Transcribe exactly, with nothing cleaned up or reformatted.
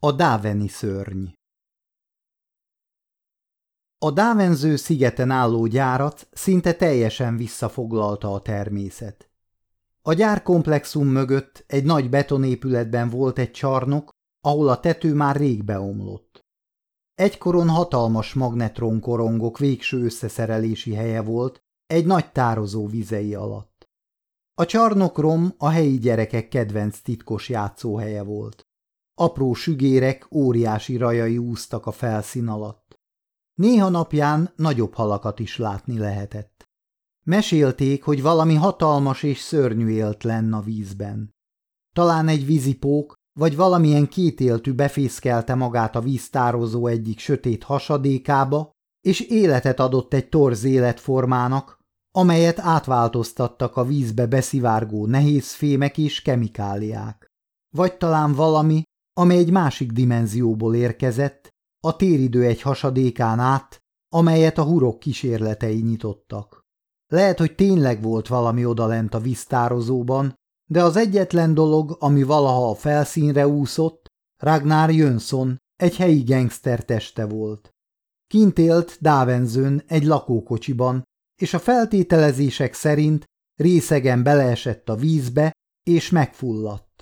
A dáveni szörny. A Dávenző szigeten álló gyárat szinte teljesen visszafoglalta a természet. A gyárkomplexum mögött egy nagy betonépületben volt egy csarnok, ahol a tető már rég beomlott. Egykoron hatalmas magnetronkorongok végső összeszerelési helye volt egy nagy tározó vizei alatt. A csarnokrom a helyi gyerekek kedvenc titkos játszóhelye volt. Apró sügérek óriási rajai úsztak a felszín alatt. Néha napján nagyobb halakat is látni lehetett. Mesélték, hogy valami hatalmas és szörnyű élt lenn a vízben. Talán egy vízipók, vagy valamilyen kétéltű befészkelte magát a víztározó egyik sötét hasadékába, és életet adott egy torz életformának, amelyet átváltoztattak a vízbe beszivárgó nehézfémek és kemikáliák. Vagy talán valami, amely egy másik dimenzióból érkezett, a téridő egy hasadékán át, amelyet a hurok kísérletei nyitottak. Lehet, hogy tényleg volt valami odalent a víztározóban, de az egyetlen dolog, ami valaha a felszínre úszott, Ragnar Jönsson, egy helyi gengszter teste volt. Kint élt Dávenzőn egy lakókocsiban, és a feltételezések szerint részegen beleesett a vízbe, és megfulladt.